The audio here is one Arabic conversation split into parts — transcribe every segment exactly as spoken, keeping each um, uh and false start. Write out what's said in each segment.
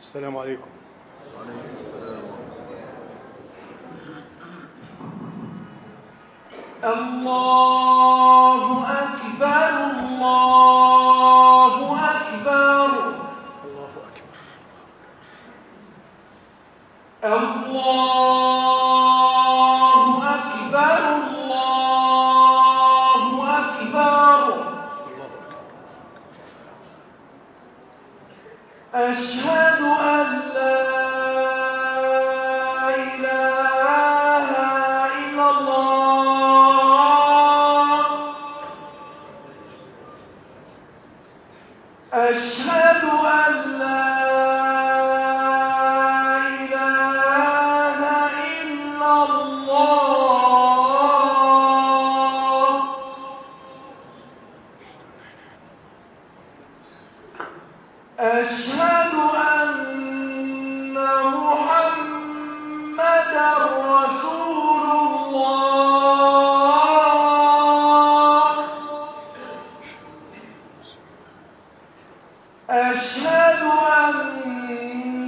السلام عليكم. وعليكم السلام. الله أكبر الله أكبر الله أكبر. الله أكبر الله أكبر. أشهد أن لا إله إلا الله. أشهد أن لا إله إلا الله. أشهد أن محمدا رسول الله. أشهد أن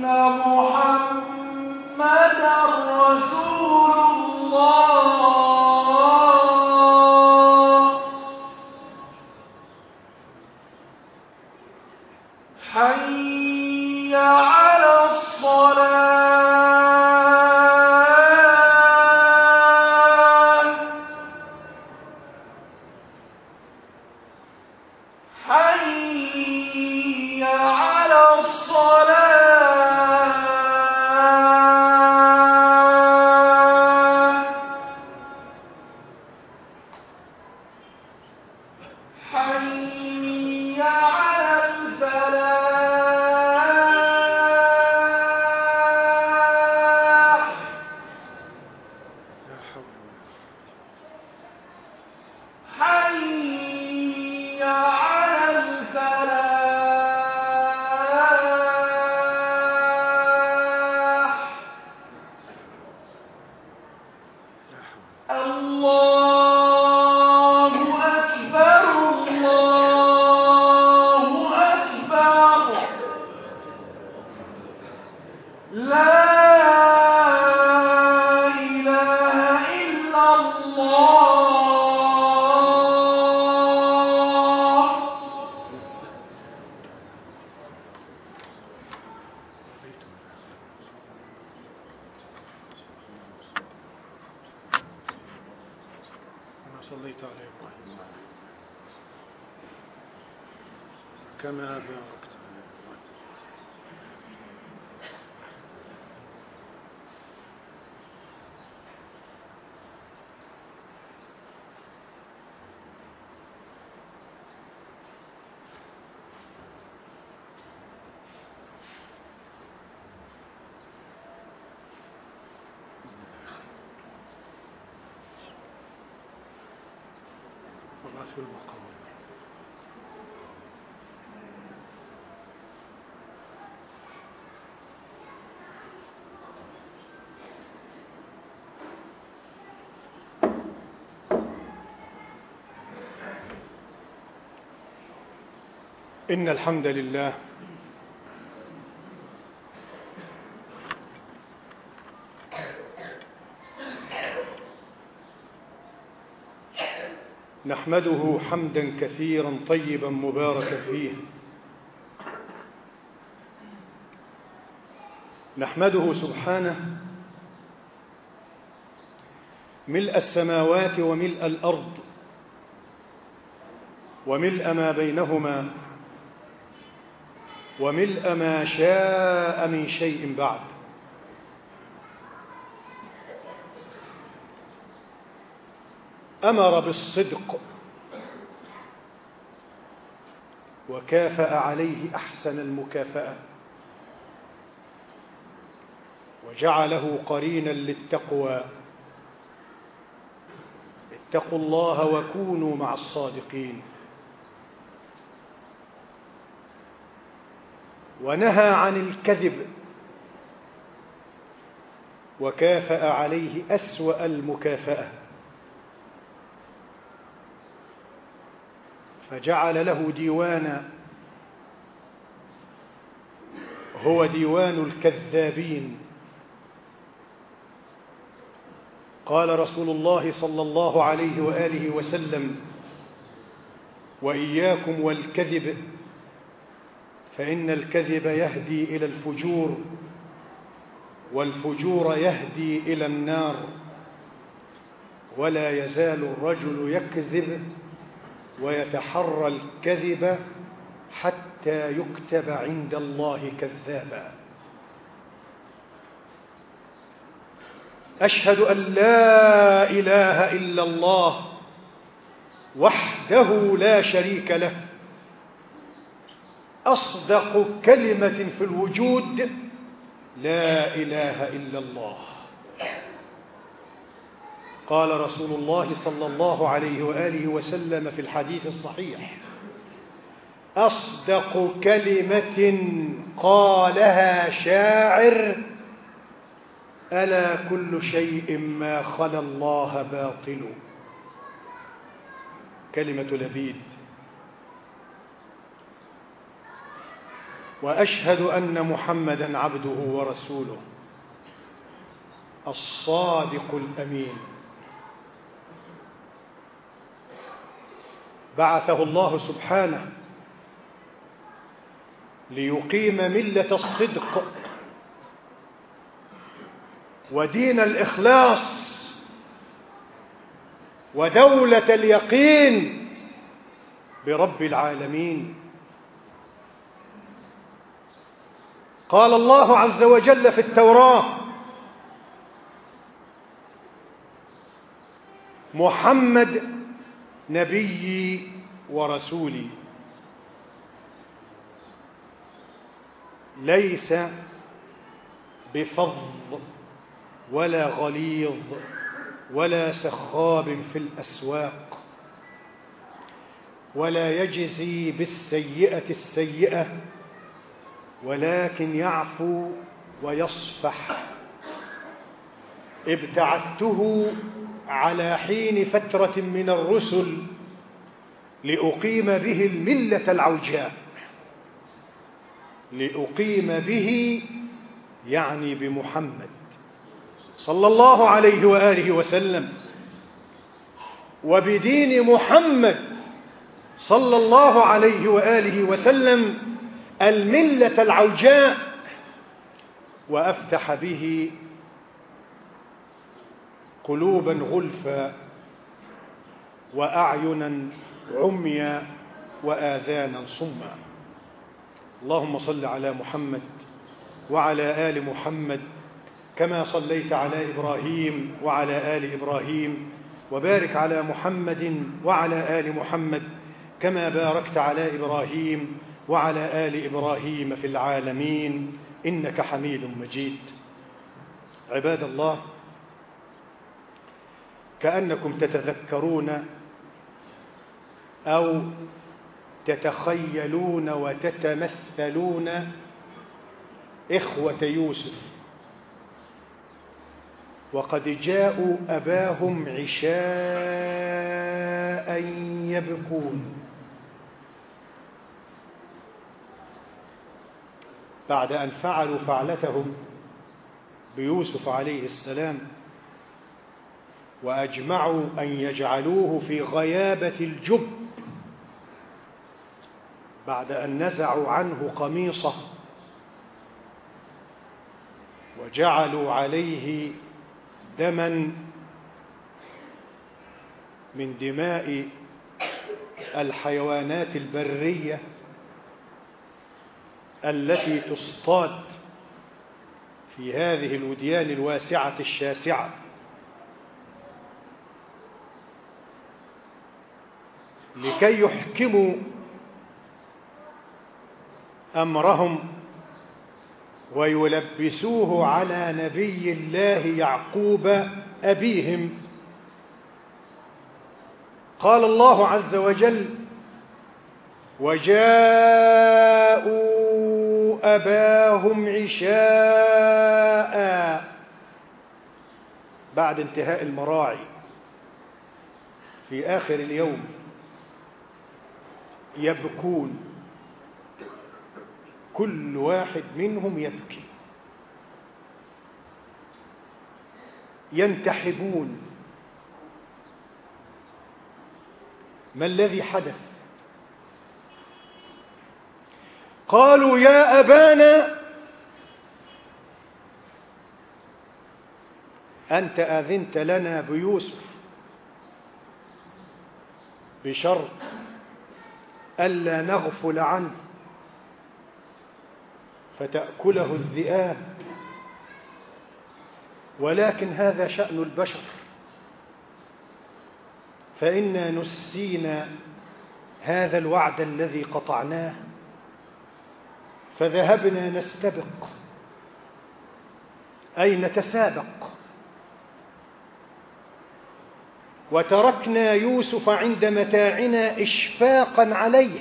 محمدا رسول الله. حي على الصلاة. حي على الصلاة. حي على الفلاح. لا حول ولا حي على الفلاح. الله أكبر الله أكبر. لا إله إلا الله. كما صليت على إبراهيم كما باركت على إبراهيم. وبعث المقام. إن الحمد لله نحمده حمدا كثيرا طيبا مباركا فيه. نحمده سبحانه ملء السماوات وملء الأرض وملء ما بينهما وملء ما شاء من شيء بعد. أمر بالصدق وكافأ عليه أحسن المكافأة وجعله قرينا للتقوى. اتقوا الله وكونوا مع الصادقين. ونهى عن الكذب وكافأ عليه أسوأ المكافأة فجعل له ديوانا هو ديوان الكذابين. قال رسول الله صلى الله عليه وآله وسلم: وإياكم والكذب، فإن الكذب يهدي إلى الفجور، والفجور يهدي إلى النار، ولا يزال الرجل يكذب ويتحرى الكذب حتى يكتب عند الله كذابا. أشهد أن لا إله إلا الله وحده لا شريك له، أصدق كلمة في الوجود: لا إله إلا الله. قال رسول الله صلى الله عليه وآله وسلم في الحديث الصحيح: أصدق كلمة قالها شاعر: ألا كل شيء ما خلا الله باطل. كلمة لبيد. وأشهد أن محمدًا عبده ورسوله الصادق الأمين، بعثه الله سبحانه ليقيم ملة الصدق ودين الإخلاص ودولة اليقين برب العالمين. قال الله عز وجل في التوراة: محمد نبيي ورسولي، ليس بفظ ولا غليظ ولا سخاب في الأسواق، ولا يجزي بالسيئة السيئة، ولكن يعفو ويصفح. ابتعثته على حين فترة من الرسل لأقيم به الملة العوجاء، لأقيم به يعني بمحمد صلى الله عليه وآله وسلم، وبدين محمد صلى الله عليه وآله وسلم الملة العوجاء، وأفتح به قلوبا غلفا وأعينا عميا وآذانا صما. اللهم صل على محمد وعلى آل محمد كما صليت على إبراهيم وعلى آل إبراهيم، وبارك على محمد وعلى آل محمد كما باركت على إبراهيم وعلى آل إبراهيم في العالمين إنك حميد مجيد. عباد الله، كأنكم تتذكرون أو تتخيلون وتتمثلون إخوة يوسف وقد جاءوا أباهم عشاء يبكون، بعد أن فعلوا فعلتهم بيوسف عليه السلام وأجمعوا أن يجعلوه في غيابة الجب، بعد أن نزعوا عنه قميصه وجعلوا عليه دما من دماء الحيوانات البرية التي تصطاد في هذه الوديان الواسعة الشاسعة، لكي يحكموا أمرهم ويلبسوه على نبي الله يعقوب أبيهم. قال الله عز وجل: وجاءوا أباهم عشاء، بعد انتهاء المراعي في آخر اليوم يبكون. كل واحد منهم يبكي، ينتحبون. ما الذي حدث؟ قالوا يا أبانا أنت أذنت لنا بيوسف بشرط ألا نغفل عنه فتأكله الذئاب، ولكن هذا شأن البشر، فإنا نسينا هذا الوعد الذي قطعناه فذهبنا نستبق، أي نتسابق، وتركنا يوسف عند متاعنا إشفاقا عليه.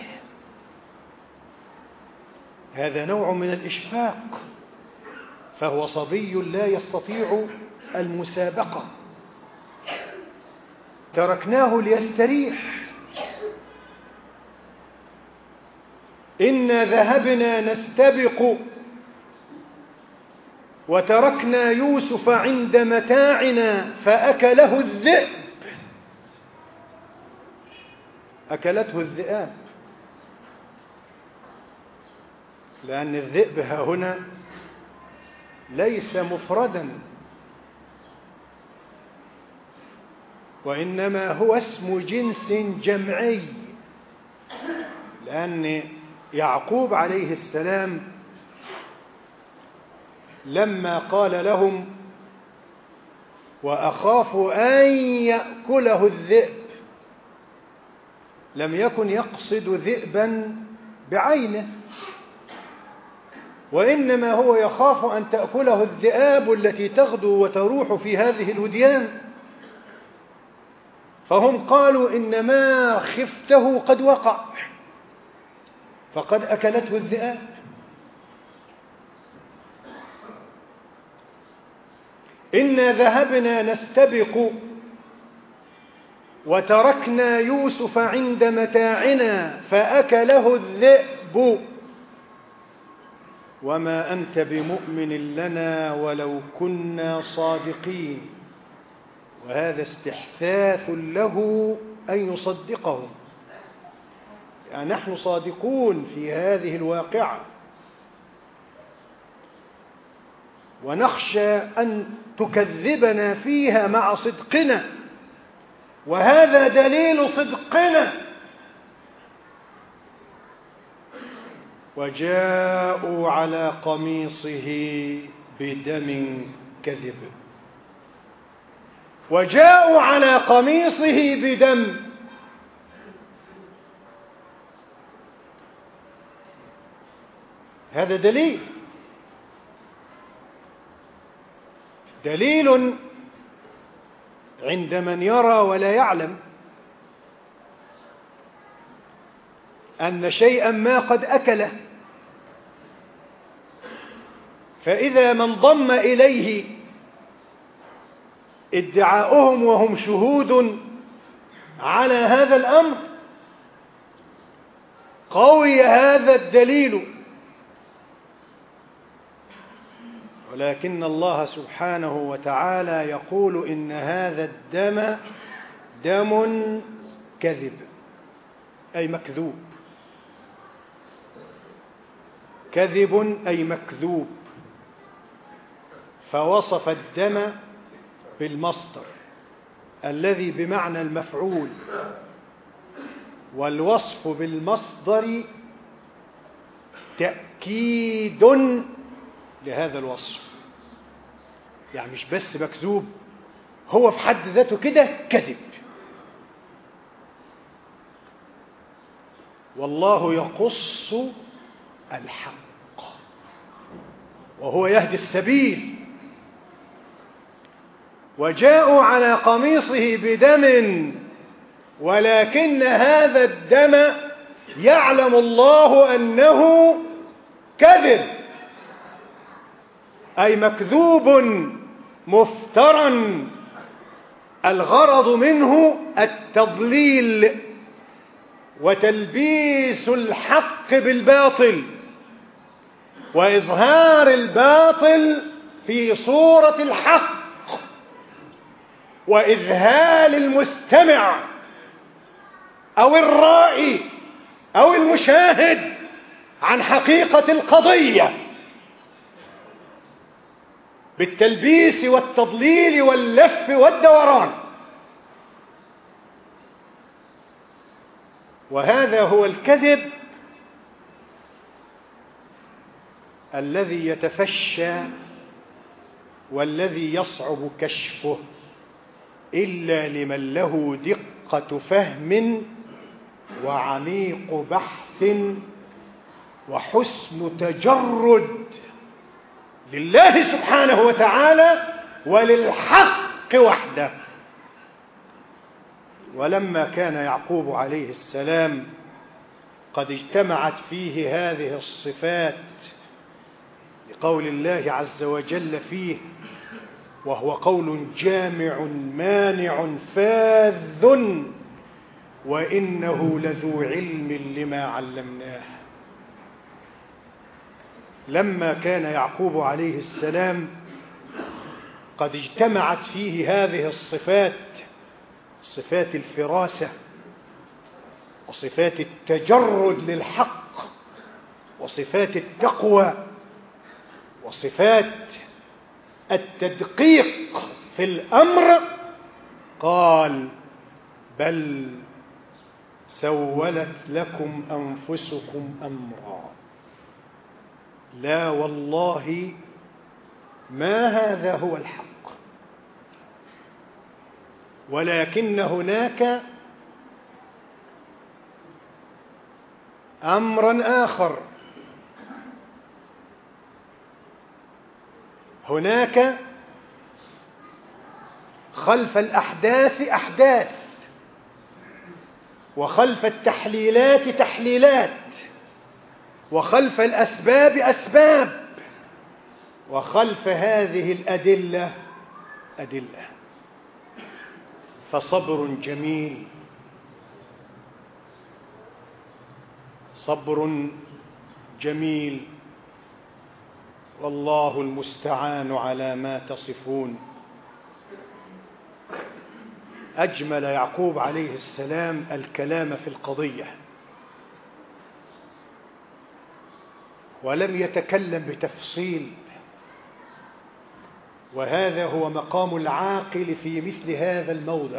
هذا نوع من الإشفاق، فهو صبي لا يستطيع المسابقة، تركناه ليستريح. إنا ذهبنا نستبق وتركنا يوسف عند متاعنا فأكله الذئب. أكلته الذئاب، لأن الذئب ها هنا ليس مفردا، وإنما هو اسم جنس جمعي، لأن يعقوب عليه السلام لما قال لهم وأخاف أن يأكله الذئب لم يكن يقصد ذئبا بعينه، وإنما هو يخاف أن تأكله الذئاب التي تغدو وتروح في هذه الوديان. فهم قالوا إن ما خفته قد وقع، فقد أكلته الذئاب. إنا ذهبنا نستبق وتركنا يوسف عند متاعنا فأكله الذئب وما أنت بمؤمن لنا ولو كنا صادقين. وهذا استحثاث له أن يصدقهم، يعني نحن صادقون في هذه الواقعة، ونخشى أن تكذبنا فيها مع صدقنا، وهذا دليل صدقنا. وجاءوا على قميصه بدم كذب، وجاءوا على قميصه بدم. هذا دليل دليل عند من يرى ولا يعلم أن شيئا ما قد أكله، فإذا من ضم إليه ادعاؤهم وهم شهود على هذا الأمر قوي هذا الدليل. ولكن الله سبحانه وتعالى يقول إن هذا الدم دم كذب، أي مكذوب. كذب أي مكذوب، فوصف الدم بالمصدر الذي بمعنى المفعول، والوصف بالمصدر تأكيد لهذا الوصف. يعني مش بس مكذوب، هو في حد ذاته كده كذب. والله يقص الحق وهو يهدي السبيل. وجاءوا على قميصه بدم، ولكن هذا الدم يعلم الله أنه كذب، أي مكذوب مفترى، الغرض منه التضليل وتلبيس الحق بالباطل. وإظهار الباطل في صورة الحق، وإذهال المستمع أو الرائي أو المشاهد عن حقيقة القضية بالتلبيس والتضليل واللف والدوران. وهذا هو الكذب الذي يتفشى والذي يصعب كشفه إلا لمن له دقة فهم وعميق بحث وحسن تجرد لله سبحانه وتعالى وللحق وحده. ولما كان يعقوب عليه السلام قد اجتمعت فيه هذه الصفات لقول الله عز وجل فيه، وهو قول جامع مانع فاذ وإنه لذو علم لما علمناه. لما كان يعقوب عليه السلام قد اجتمعت فيه هذه الصفات، صفات الفراسة وصفات التجرد للحق وصفات التقوى وصفات التدقيق في الأمر، قال بل سولت لكم أنفسكم أمرا لا والله ما هذا هو الحق ولكن هناك أمرا آخر، هناك خلف الأحداث أحداث وخلف التحليلات تحليلات وخلف الأسباب أسباب وخلف هذه الأدلة أدلة. فصبر جميل، صبر جميل، والله المستعان على ما تصفون. أجمل يعقوب عليه السلام الكلام في القضية ولم يتكلم بتفصيل، وهذا هو مقام العاقل في مثل هذا الموضع.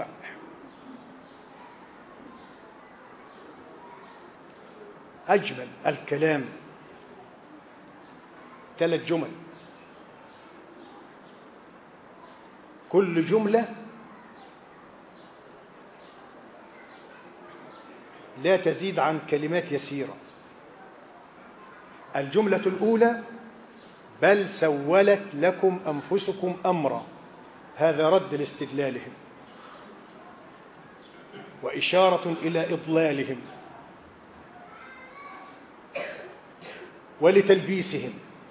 أجمل الكلام ثلاث جمل، كل جملة لا تزيد عن كلمات يسيرة. الجملة الأولى بل سولت لكم أنفسكم أمرا، هذا رد لاستدلالهم وإشارة إلى إضلالهم ولتلبيسهم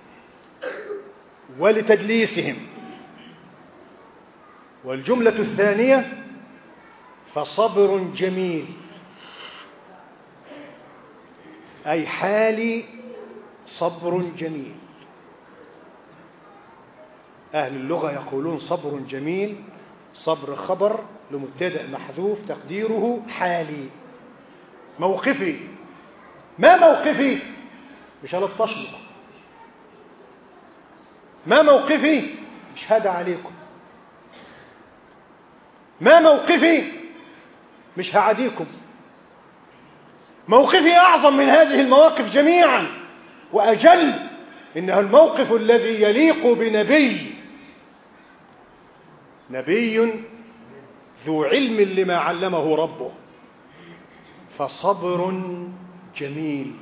ولتدليسهم. والجملة الثانية فصبر جميل، أي حالي صبر جميل. أهل اللغة يقولون صبر جميل، صبر خبر لمبتدأ محذوف تقديره حالي. موقفي، ما موقفي؟ مش هلطشلك. ما موقفي؟ مش هدى عليكم. ما موقفي؟ مش هعديكم. موقفي أعظم من هذه المواقف جميعا وأجل، إنه الموقف الذي يليق بنبي، نبي ذو علم لما علمه ربه. فصبر جميل.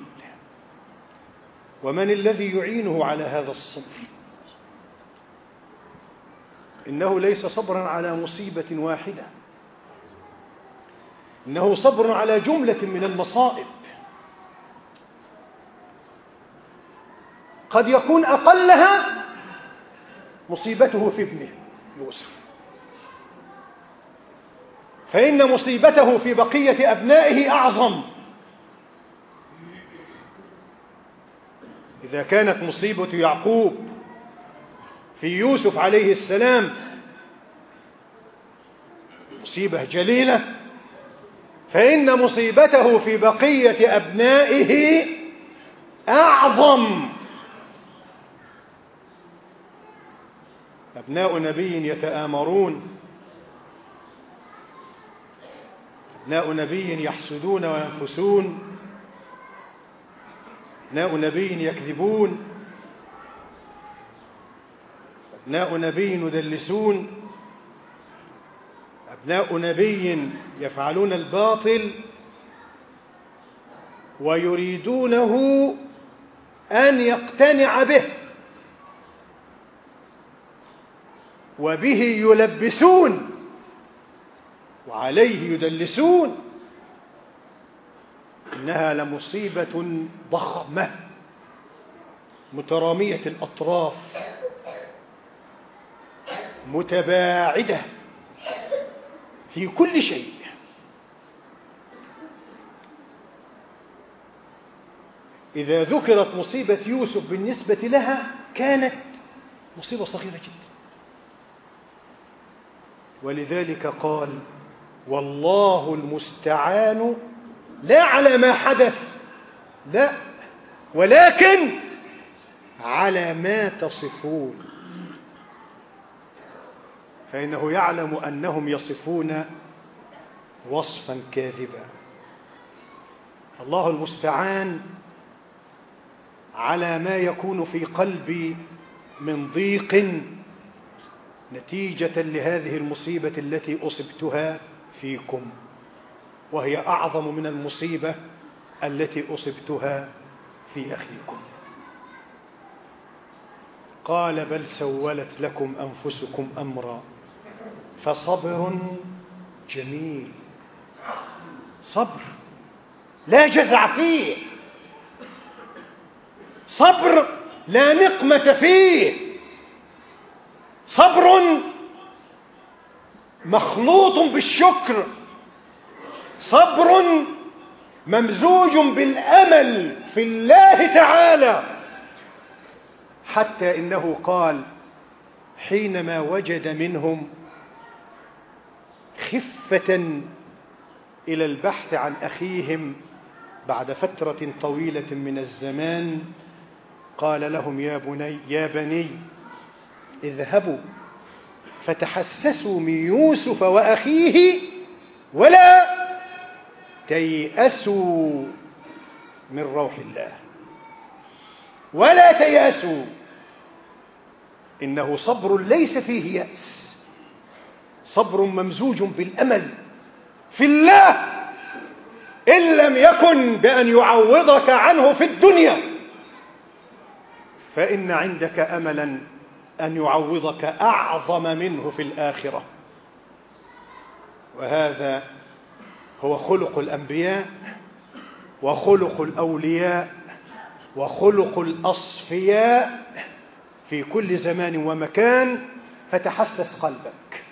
ومن الذي يعينه على هذا الصبر؟ إنه ليس صبرا على مصيبة واحدة، إنه صبر على جملة من المصائب. قد يكون أقلها مصيبته في ابنه يوسف، فإن مصيبته في بقية أبنائه أعظم. إذا كانت مصيبة يعقوب في يوسف عليه السلام مصيبة جليلة، فإن مصيبته في بقية أبنائه أعظم. أبناء نبي يتآمرون، أبناء نبي يحسدون وينفسون، أبناء نبي يكذبون، أبناء نبي يدلسون، أبناء نبي يفعلون الباطل ويريدونه أن يقتنع به، وبه يلبسون وعليه يدلسون. إنها لمصيبة ضخمة مترامية الأطراف متباعدة في كل شيء. إذا ذكرت مصيبة يوسف بالنسبة لها كانت مصيبة صغيرة جدا، ولذلك قال والله المستعان لا على ما حدث، لا، ولكن على ما تصفون، فإنه يعلم أنهم يصفون وصفا كاذبا. الله المستعان على ما يكون في قلبي من ضيق نتيجة لهذه المصيبة التي أصبتها فيكم، وهي أعظم من المصيبة التي أصبتها في أخيكم. قال بل سولت لكم أنفسكم أمرا فصبر جميل. صبر لا جزع فيه، صبر لا نقمة فيه، صبر مخلوط بالشكر، صبر ممزوج بالأمل في الله تعالى. حتى إنه قال حينما وجد منهم خفة إلى البحث عن أخيهم بعد فترة طويلة من الزمان، قال لهم يا بني يا بني اذهبوا فتحسسوا من يوسف وأخيه ولا تيأسوا من روح الله، ولا تيأسوا، إنه صبر ليس فيه يأس، صبر ممزوج بالأمل في الله، إن لم يكن بأن يعوضك عنه في الدنيا فإن عندك أملا أن يعوضك أعظم منه في الآخرة. وهذا هو خلق الأنبياء وخلق الأولياء وخلق الأصفياء في كل زمان ومكان. فتحسس قلبك،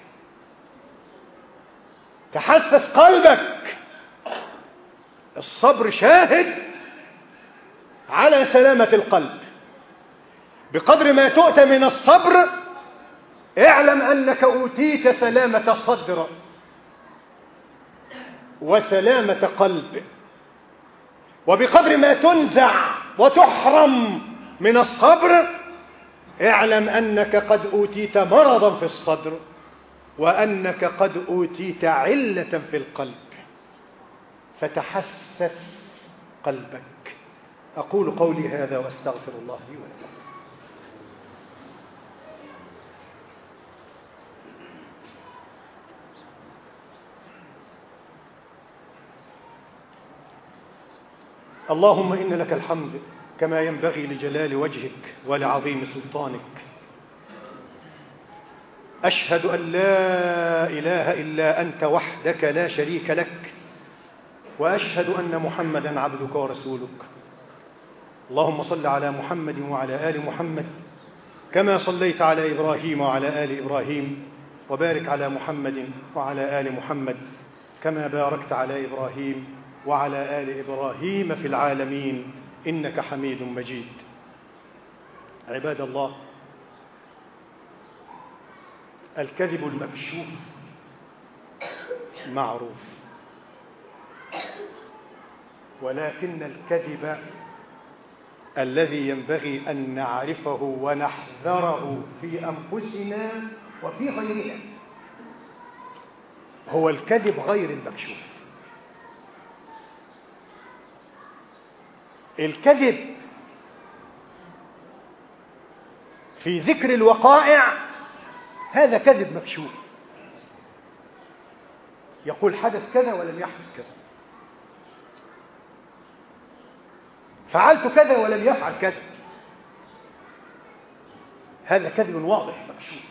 تحسس قلبك. الصبر شاهد على سلامة القلب. بقدر ما تؤتى من الصبر اعلم أنك أوتيت سلامة صدر وسلامة قلب، وبقدر ما تنزع وتحرم من الصبر اعلم أنك قد أوتيت مرضا في الصدر وأنك قد أوتيت علة في القلب. فتحسس قلبك. أقول قولي هذا وأستغفر الله لي ولكم. اللهم إن لك الحمد كما ينبغي لجلال وجهك ولعظيم سلطانك. أشهد أن لا إله إلا أنت وحدك لا شريك لك، وأشهد أن محمدا عبدك ورسولك. اللهم صل على محمد وعلى آل محمد كما صليت على إبراهيم وعلى آل إبراهيم، وبارك على محمد وعلى آل محمد كما باركت على إبراهيم وعلى آل إبراهيم في العالمين إنك حميد مجيد. عباد الله، الكذب المكشوف معروف، ولكن الكذب الذي ينبغي أن نعرفه ونحذره في أنفسنا وفي غيرنا هو الكذب غير المكشوف. الكذب في ذكر الوقائع هذا كذب مكشوف، يقول حدث كذا ولم يحدث كذا، فعلت كذا ولم يفعل كذا، هذا كذب واضح مكشوف.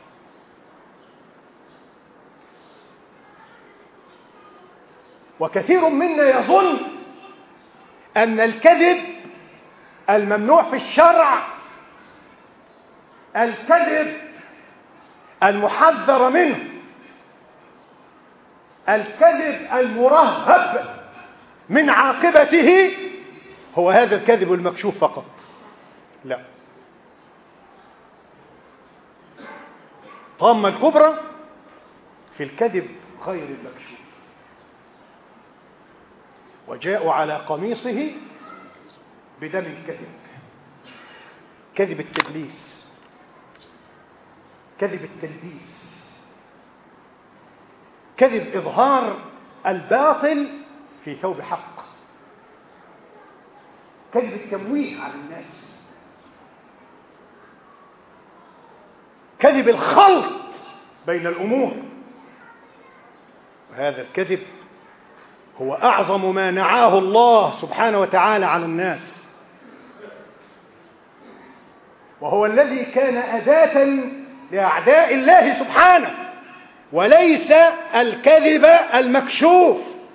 وكثير منا يظن أن الكذب الممنوع في الشرع، الكذب المحذر منه، الكذب المرهب من عاقبته هو هذا الكذب المكشوف فقط. لا، الطامة الكبرى في الكذب غير المكشوف. وجاءوا على قميصه بدم الكذب، كذب التدليس، كذب التلبيس، كذب إظهار الباطل في ثوب حق، كذب التمويه على الناس، كذب الخلط بين الأمور. وهذا الكذب هو أعظم ما نعاه الله سبحانه وتعالى على الناس، وهو الذي كان أداة لأعداء الله سبحانه، وليس الكذب المكشوف.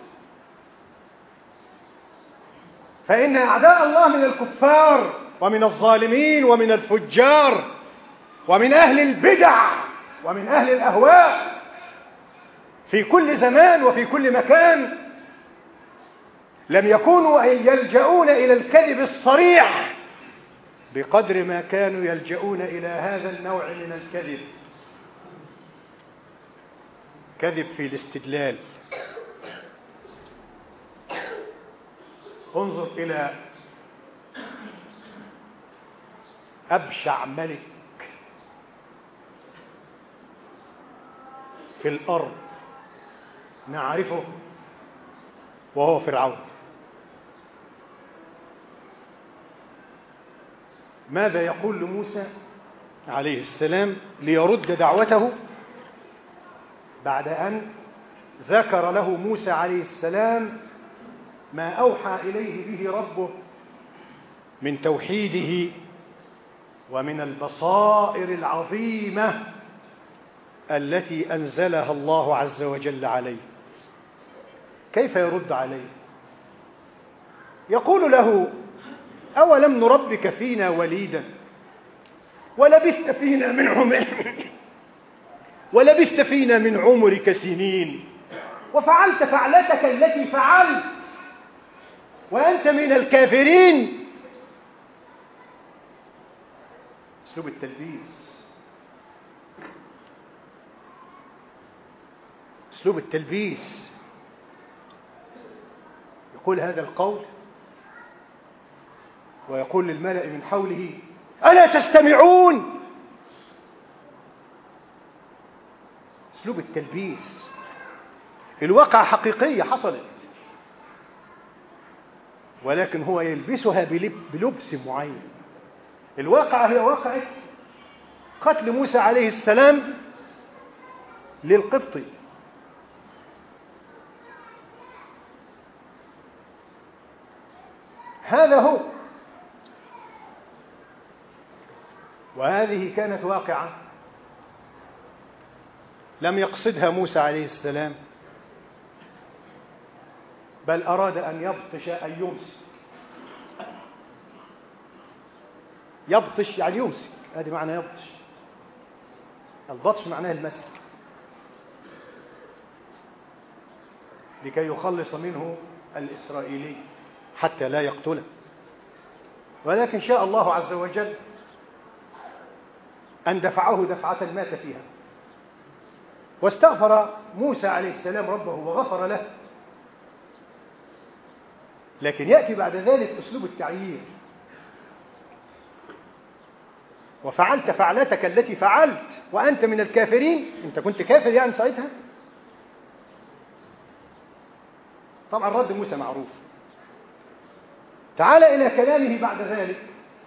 فإن أعداء الله من الكفار ومن الظالمين ومن الفجار ومن أهل البدع ومن أهل الأهواء في كل زمان وفي كل مكان لم يكونوا يلجؤون إلى الكذب الصريح بقدر ما كانوا يلجؤون إلى هذا النوع من الكذب، كذب في الاستدلال. انظر إلى أبشع ملك في الأرض نعرفه وهو فرعون. ماذا يقول لموسى عليه السلام ليرد دعوته بعد أن ذكر له موسى عليه السلام ما أوحى إليه به ربه من توحيده ومن البصائر العظيمة التي أنزلها الله عز وجل عليه؟ كيف يرد عليه؟ يقول له: أولم نربك فينا وليدا ولبثت فينا من عمرك ولبثت فينا من عمرك سنين وفعلت فعلتك التي فعلت وأنت من الكافرين. أسلوب التلبيس، أسلوب التلبيس. يقول هذا القول ويقول للملأ من حوله: ألا تستمعون؟ أسلوب التلبيس. الواقع حقيقية حصلت، ولكن هو يلبسها بلبس معين. الواقع هي واقعة قتل موسى عليه السلام للقبطي. هذا هو، وهذه كانت واقعة لم يقصدها موسى عليه السلام، بل أراد أن يبطش أن يمسك. يبطش يعني يمسك، هذه معنى يبطش. البطش معناه المسك، لكي يخلص منه الإسرائيلي حتى لا يقتله. ولكن شاء الله عز وجل أن دفعه دفعة مات فيها، واستغفر موسى عليه السلام ربه وغفر له. لكن يأتي بعد ذلك أسلوب التعيير: وفعلت فعلتك التي فعلت وأنت من الكافرين. أنت كنت كافر يعني ساعتها؟ طبعا رد موسى معروف. تعال إلى كلامه بعد ذلك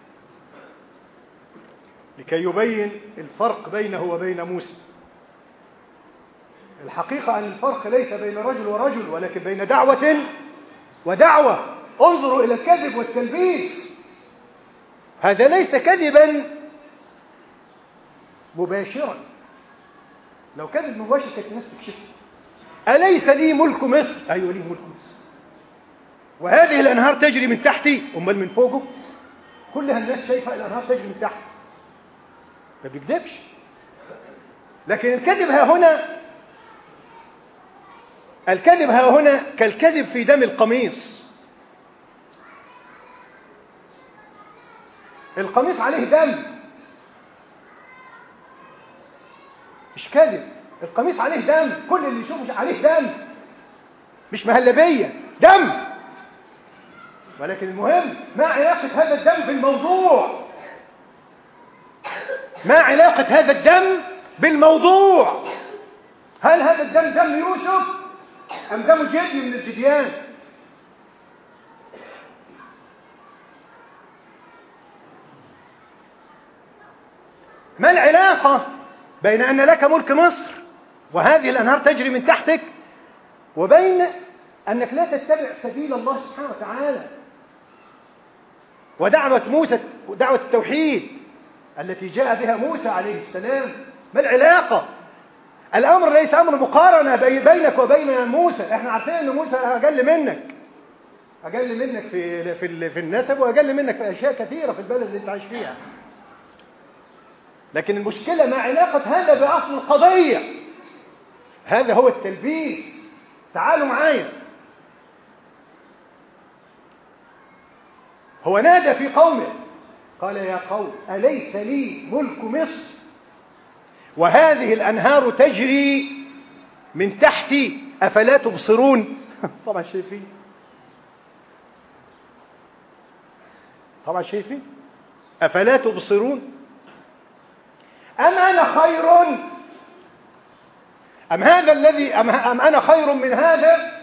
لكي يبين الفرق بينه وبين موسى. الحقيقة أن الفرق ليس بين رجل ورجل، ولكن بين دعوة ودعوة. انظروا إلى الكذب والتلبيس. هذا ليس كذبا مباشرا. لو كذب مباشر كانت الناس تكشفه. أليس لي ملك مصر؟ أيوة لي ملك مصر، وهذه الأنهار تجري من تحتي. أمال من فوقه؟ كلها الناس شايفة الأنهار تجري من تحت، ما بيكذبش. لكن الكذب ها هنا الكذب ها هنا كالكذب في دم القميص. القميص عليه دم، مش كذب. القميص عليه دم، كل اللي يشوفه عليه دم، مش مهلبية، دم. ولكن المهم ما علاقة هذا الدم بالموضوع؟ ما علاقة هذا الدم بالموضوع؟ هل هذا الدم دم يوسف أم دم جدي من الجديان؟ ما العلاقة بين أن لك ملك مصر وهذه الأنهار تجري من تحتك وبين أنك لا تتبع سبيل الله سبحانه وتعالى ودعوة موسى، دعوة التوحيد التي جاء بها موسى عليه السلام؟ ما العلاقة؟ الأمر ليس أمر مقارنة بينك وبين موسى. احنا عارفين أن موسى أقل منك، أقل منك في في في النسب، وأقل منك في أشياء كثيرة في البلد اللي أنت عايش فيها. لكن المشكلة ما علاقة هذا بأصل القضية؟ هذا هو التلبيس. تعالوا معايا. هو نادى في قومه قال: يا قوم أليس لي ملك مصر وهذه الأنهار تجري من تحتي أفلا تبصرون؟ طبعا شايفين، طبعا شايفين. أفلا تبصرون؟ أم أنا خير أم هذا الذي أم, أم أنا خير من هذا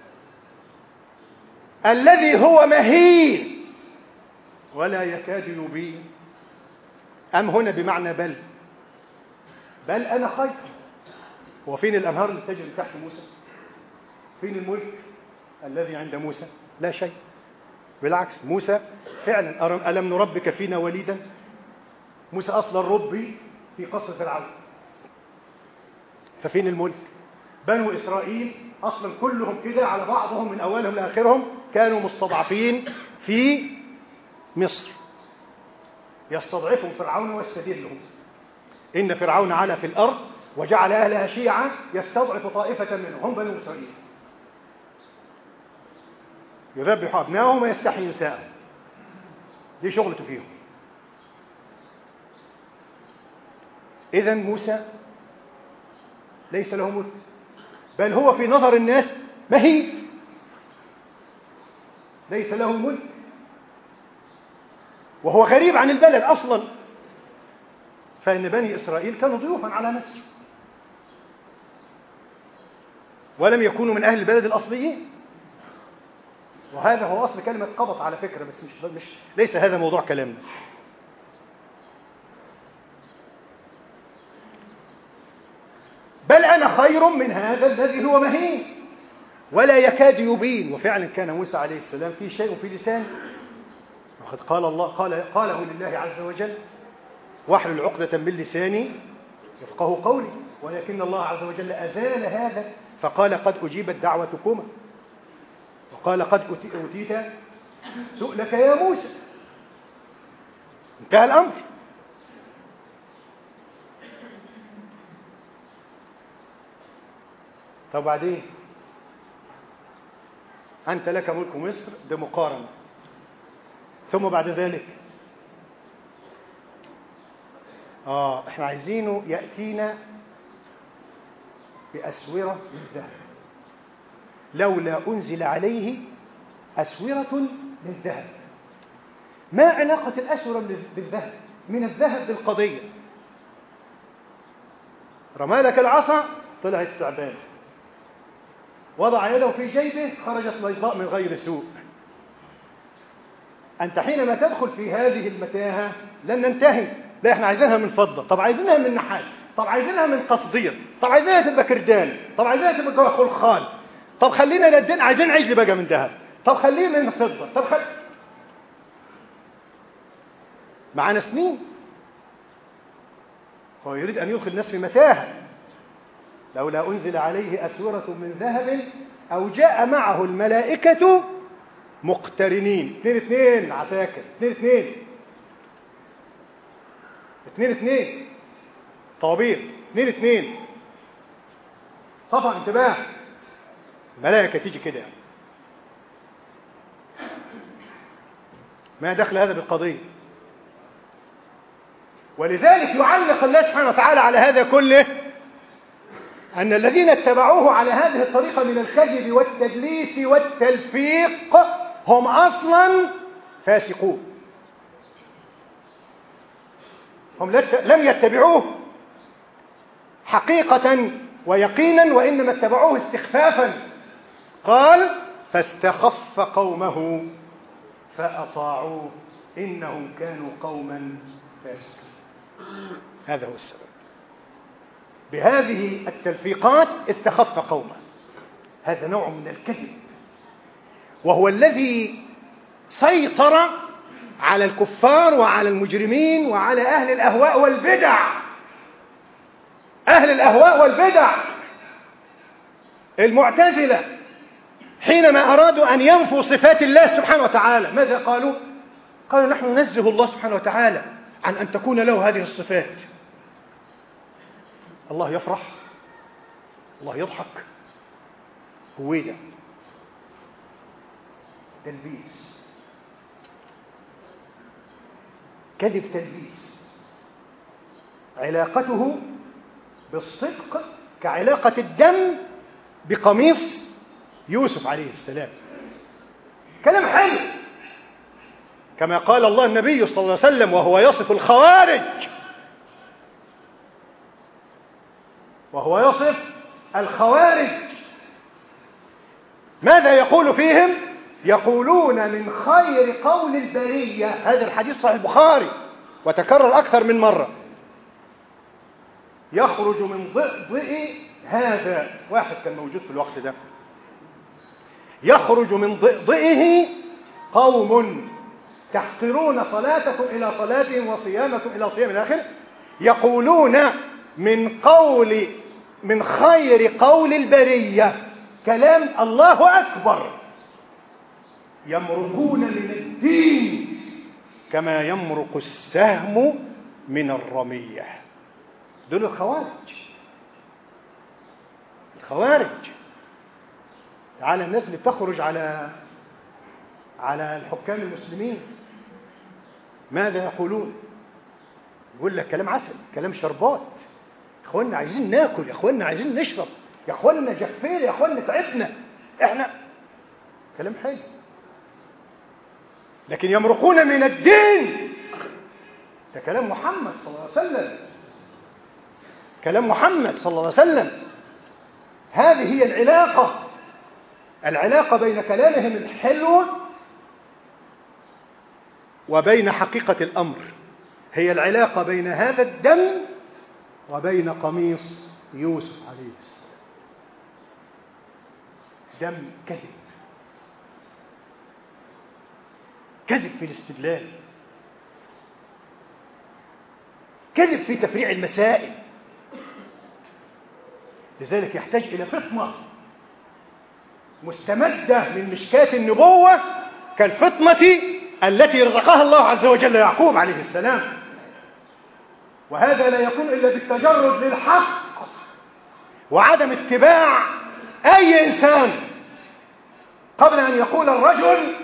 الذي هو مهين ولا يكاد يبين؟ أم هنا بمعنى بل بل أنا خير. هو فين الأنهار اللي تجري تحت موسى؟ فين الملك الذي عند موسى؟ لا شيء. بالعكس، موسى فعلا ألم نربك فينا وليدا؟ موسى أصلا ربي في قصر فرعون. ففين الملك؟ بنو إسرائيل أصلا كلهم كده على بعضهم من أولهم لآخرهم كانوا مستضعفين في مصر، يستضعفهم فرعون ويستذلهم. إن فرعون علا في الأرض وجعل أهلها شيعا يستضعف طائفة منهم، هم بنو إسرائيل، يذبح أبنائهم ويستحيي نساءهم. دي شغلته فيهم. إذن موسى ليس له ملك، بل هو في نظر الناس مهين، ليس له ملك، وهو غريب عن البلد أصلا. فإن بني إسرائيل كانوا ضيوفا على مصر ولم يكونوا من أهل البلد الأصليين. وهذا هو أصل كلمة قبط على فكرة، بس مش, مش ليس هذا موضوع كلامنا. بل أنا خير من هذا الذي هو مهين ولا يكاد يبين. وفعلا كان موسى عليه السلام في شيء في لسانه، وقد قال الله قال قاله لله عز وجل: واحلل عقدة من لساني يفقه قولي. ولكن الله عز وجل أزال هذا فقال: قد أجيبت دعوتكما، وقال: قد أوتيت سؤلك يا موسى. انتهى الأمر. طب بعدين أنت لك ملك مصر، ده مقارنة. ثم بعد ذلك آه إحنا عايزينه يأتينا بأسورة من ذهب. لولا أنزل عليه أسورة من ذهب. ما علاقة الأسورة بالذهب من الذهب بالقضية؟ رمى لك العصا طلعت تعبان، وضع يده في جيبه خرجت بيضاء من غير سوء. أنت حينما تدخل في هذه المتاهة لن ننتهي. لا احنا عايزينها من فضة، طب عايزينها من نحاس، طب عايزينها من قصدير، طب عايزينها تبقى كردان، طب عايزينها تبقى خلخال، طب خلينا ندين عايزين عجل بقى من ذهب، طب خلينا من فضة، طب خل... معانا سنين. هو يريد أن يدخل الناس في متاهة. لولا أنزل عليه أسورة من ذهب أو جاء معه الملائكة مقترنين. اثنين اثنين عساكر، اثنين اثنين اثنين اثنين طوابير، اثنين اثنين صفا انتباه. الملائكة تيجي كده يعني. ما دخل هذا بالقضية؟ ولذلك يعلق الله سبحانه وتعالى على هذا كله أن الذين اتبعوه على هذه الطريقة من الكذب والتدليس والتلفيق هم أصلا فاسقون. هم لم يتبعوه حقيقة ويقينا، وإنما اتبعوه استخفافا. قال فاستخف قومه فأطاعوه إنهم كانوا قوما فاسقين. هذا هو السبب. بهذه التلفيقات استخف قومه. هذا نوع من الكذب، وهو الذي سيطر على الكفار وعلى المجرمين وعلى أهل الأهواء والبدع. أهل الأهواء والبدع المعتزلة حينما أرادوا أن ينفوا صفات الله سبحانه وتعالى ماذا قالوا؟ قالوا نحن ننزه الله سبحانه وتعالى عن أن تكون له هذه الصفات. الله يفرح، الله يضحك، هو ده تلبيس، كذب تلبيس. علاقته بالصدق كعلاقة الدم بقميص يوسف عليه السلام. كلام حلو كما قال الله النبي صلى الله عليه وسلم وهو يصف الخوارج، وهو يصف الخوارج ماذا يقول فيهم؟ يقولون من خير قول البرية. هذا الحديث صحيح البخاري وتكرر أكثر من مرة. يخرج من ضئضئ هذا، واحد كان موجود في الوقت ده، يخرج من ضئضئه قوم تحقرون صلاتكم إلى صلاتهم وصيامكم إلى صيام الآخر، يقولون من قول من خير قول البرية كلام الله أكبر، يمرقون من الدين كما يمرق السهم من الرمية. دول الخوارج. الخوارج على الناس اللي بتخرج على على الحكام المسلمين ماذا يقولون؟ يقول لك كلام عسل، كلام شربات، يا اخوانا عايزين ناكل، يا اخوانا عايزين نشرب، يا اخوانا جفينا، يا اخوانا تعبنا احنا. كلام حلو، لكن يمرقون من الدين. ده كلام محمد صلى الله عليه وسلم، كلام محمد صلى الله عليه وسلم. هذه هي العلاقة، العلاقة بين كلامهم الحلو وبين حقيقة الأمر. هي العلاقة بين هذا الدم وبين قميص يوسف عليه السلام. دم كذب، كذب في الاستدلال، كذب في تفريع المسائل. لذلك يحتاج إلى فطنة مستمدة من مشكاة النبوة كالفطنة التي رزقها الله عز وجل يعقوب عليه السلام. وهذا لا يكون إلا بالتجرد للحق وعدم اتباع أي إنسان قبل أن يقول الرجل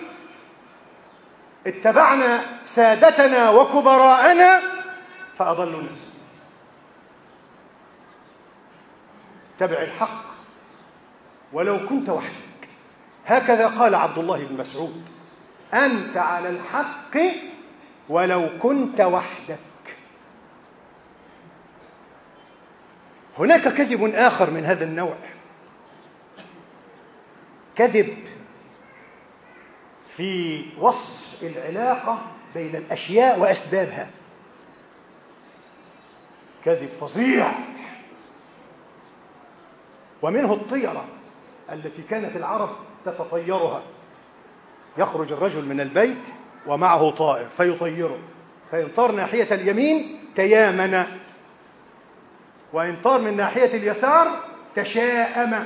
اتبعنا سادتنا وكبراءنا فأضلوا الناس. اتبع الحق ولو كنت وحدك. هكذا قال عبد الله بن مسعود: أنت على الحق ولو كنت وحدك. هناك كذب آخر من هذا النوع، كذب في وصف العلاقة بين الأشياء وأسبابها، كذب فظيع. ومنه الطيرة التي كانت العرب تتطيرها، يخرج الرجل من البيت ومعه طائر فيطيره، فإن طار ناحية اليمين تيامن، وإن طار من ناحية اليسار تشاءم.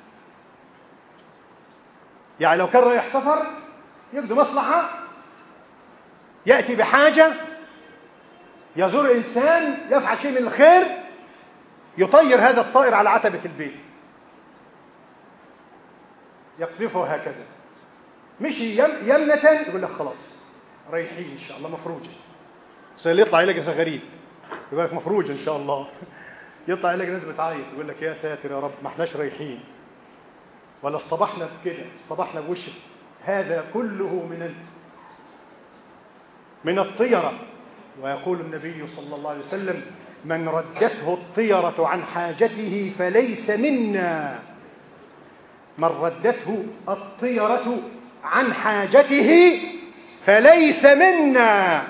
يعني لو كان رايح سفر يقضي مصلحة، يأتي بحاجة، يزور إنسان يفعل شيء من الخير، يطير هذا الطائر على عتبة البيت، يقذفه هكذا، مشي يمنة يقول لك خلاص رايحين إن شاء الله مفروجة. اللي يطلع يلاقي غريب يقول لك مفروجة إن شاء الله، يطلع يلاقي ناس بتعيط يقول لك يا ساتر يا رب ما احناش رايحين، ولا اصطبحنا بكده اصطبحنا بوشك. هذا كله من من الطيرة. ويقول النبي صلى الله عليه وسلم: من ردته الطيرة عن حاجته فليس منا. من ردته الطيرة عن حاجته فليس منا.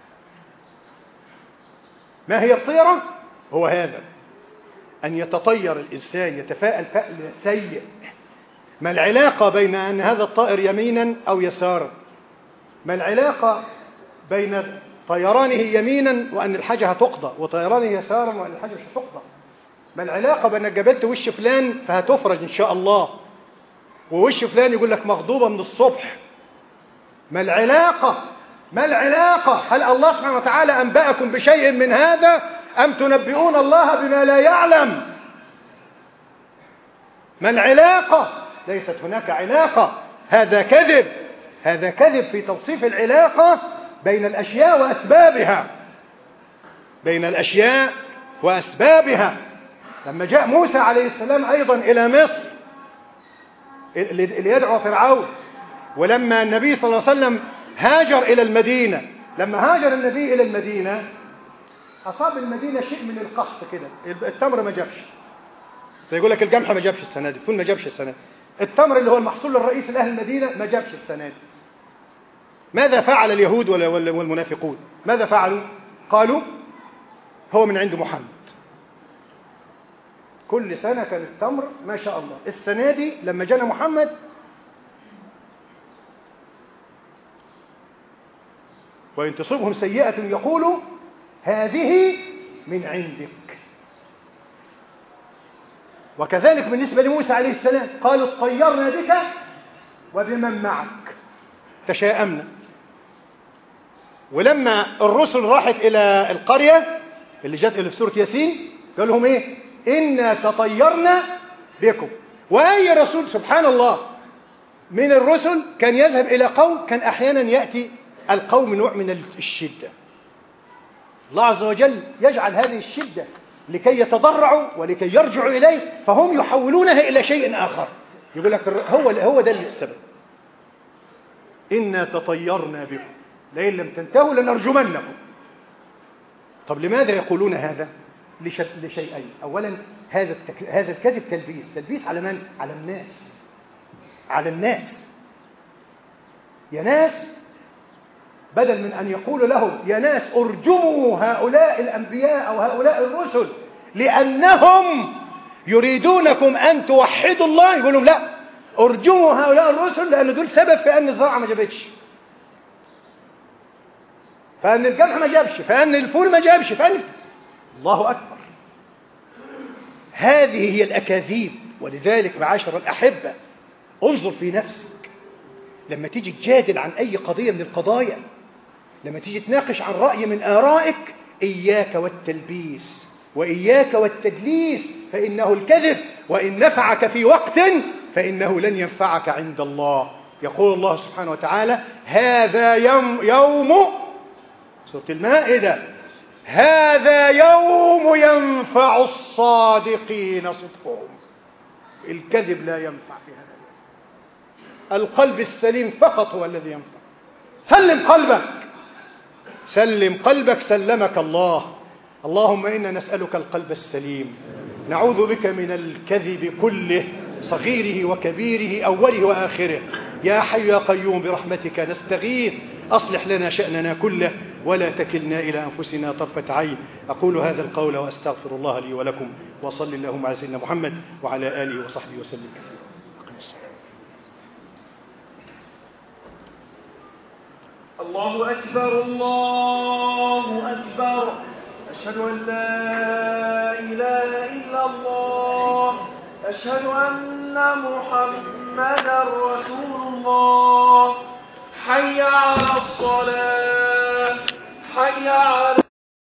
ما هي الطيرة؟ هو هذا، أن يتطير الإنسان، يتفاءل فأل سيء. ما العلاقة بين أن هذا الطائر يمينا أو يسارا؟ ما العلاقة بين طيرانه يمينا وأن الحاجة هتقضى، وطيرانه يسارا وأن الحاجة مش هتقضى؟ ما العلاقة بين جبلت وش فلان فهتفرج إن شاء الله، ووش فلان يقول لك مغضوبة من الصبح؟ ما العلاقة؟ ما العلاقة؟ هل الله سبحانه وتعالى أنبأكم بشيء من هذا أم تنبئون الله بما لا يعلم؟ ما العلاقة؟ ليست هناك علاقة. هذا كذب، هذا كذب في توصيف العلاقة بين الأشياء وأسبابها، بين الأشياء وأسبابها. لما جاء موسى عليه السلام أيضا إلى مصر ليدعو فرعون، ولما النبي صلى الله عليه وسلم هاجر إلى المدينة، لما هاجر النبي إلى المدينة أصاب المدينة شيء من القحط كده، التمر ما جابش، يقول لك القمح ما جابش السنة دي، الفول ما جابش السنة دي، التمر اللي هو المحصول الرئيسي لأهل المدينة ما جابش السنة دي. ماذا فعل اليهود والمنافقون؟ ماذا فعلوا؟ قالوا هو من عند محمد. كل سنة كان التمر ما شاء الله، السنة دي لما جانا محمد وإن تصبهم سيئة يقولوا هذه من عندك. وكذلك بالنسبة لموسى عليه السلام قالوا اطيرنا بك وبمن معك، تشاءمنا. ولما الرسل راحت إلى القرية اللي جت اللي في سورة ياسين قال لهم إيه؟ إنا تطيرنا بكم. وأي رسول سبحان الله من الرسل كان يذهب إلى قوم كان أحيانا يأتي القوم نوع من الشدة، الله عز وجل يجعل هذه الشدة لكي يتضرعوا ولكي يرجعوا إليه، فهم يحولونها إلى شيء آخر، يقول لك هو هو ده السبب. إنا تطيرنا بكم لئن لم تنتهوا لنرجمنكم. طب لماذا يقولون هذا؟ لشيئين. أولا هذا هذا الكذب تلبيس، تلبيس على من؟ على الناس، على الناس. يا ناس، بدل من أن يقول لهم يا ناس ارجموا هؤلاء الأنبياء أو هؤلاء الرسل لأنهم يريدونكم أن توحدوا الله، يقول لهم لا، ارجموا هؤلاء الرسل لأن دول سبب في أن الزرعة ما جابتش، فأن القمح ما جابش، فأن الفول ما جابش، فأن الله أكبر. هذه هي الأكاذيب. ولذلك معاشر الأحبة انظر في نفسك لما تيجي تجادل عن أي قضية من القضايا، لما تيجي تناقش عن رأي من آرائك، إياك والتلبيس وإياك والتدليس، فإنه الكذب وإن نفعك في وقت فإنه لن ينفعك عند الله. يقول الله سبحانه وتعالى هذا يوم, يوم سورة المائدة هذا يوم ينفع الصادقين صدقهم. الكذب لا ينفع في هذا اليوم. القلب السليم فقط هو الذي ينفع. سلم قلبك، سلم قلبك سلمك الله. اللهم إنا نسألك القلب السليم، نعوذ بك من الكذب كله صغيره وكبيره أوله وآخره. يا حي يا قيوم برحمتك نستغيث، أصلح لنا شأننا كله ولا تكلنا إلى أنفسنا طرفة عين. أقول هذا القول وأستغفر الله لي ولكم، وصل اللهم على سيدنا محمد وعلى آله وصحبه وسلم كثيرا. الله أكبر الله أكبر، أشهد أن لا إله إلا الله، أشهد أن محمدا رسول الله. حي على الصلاة، حي على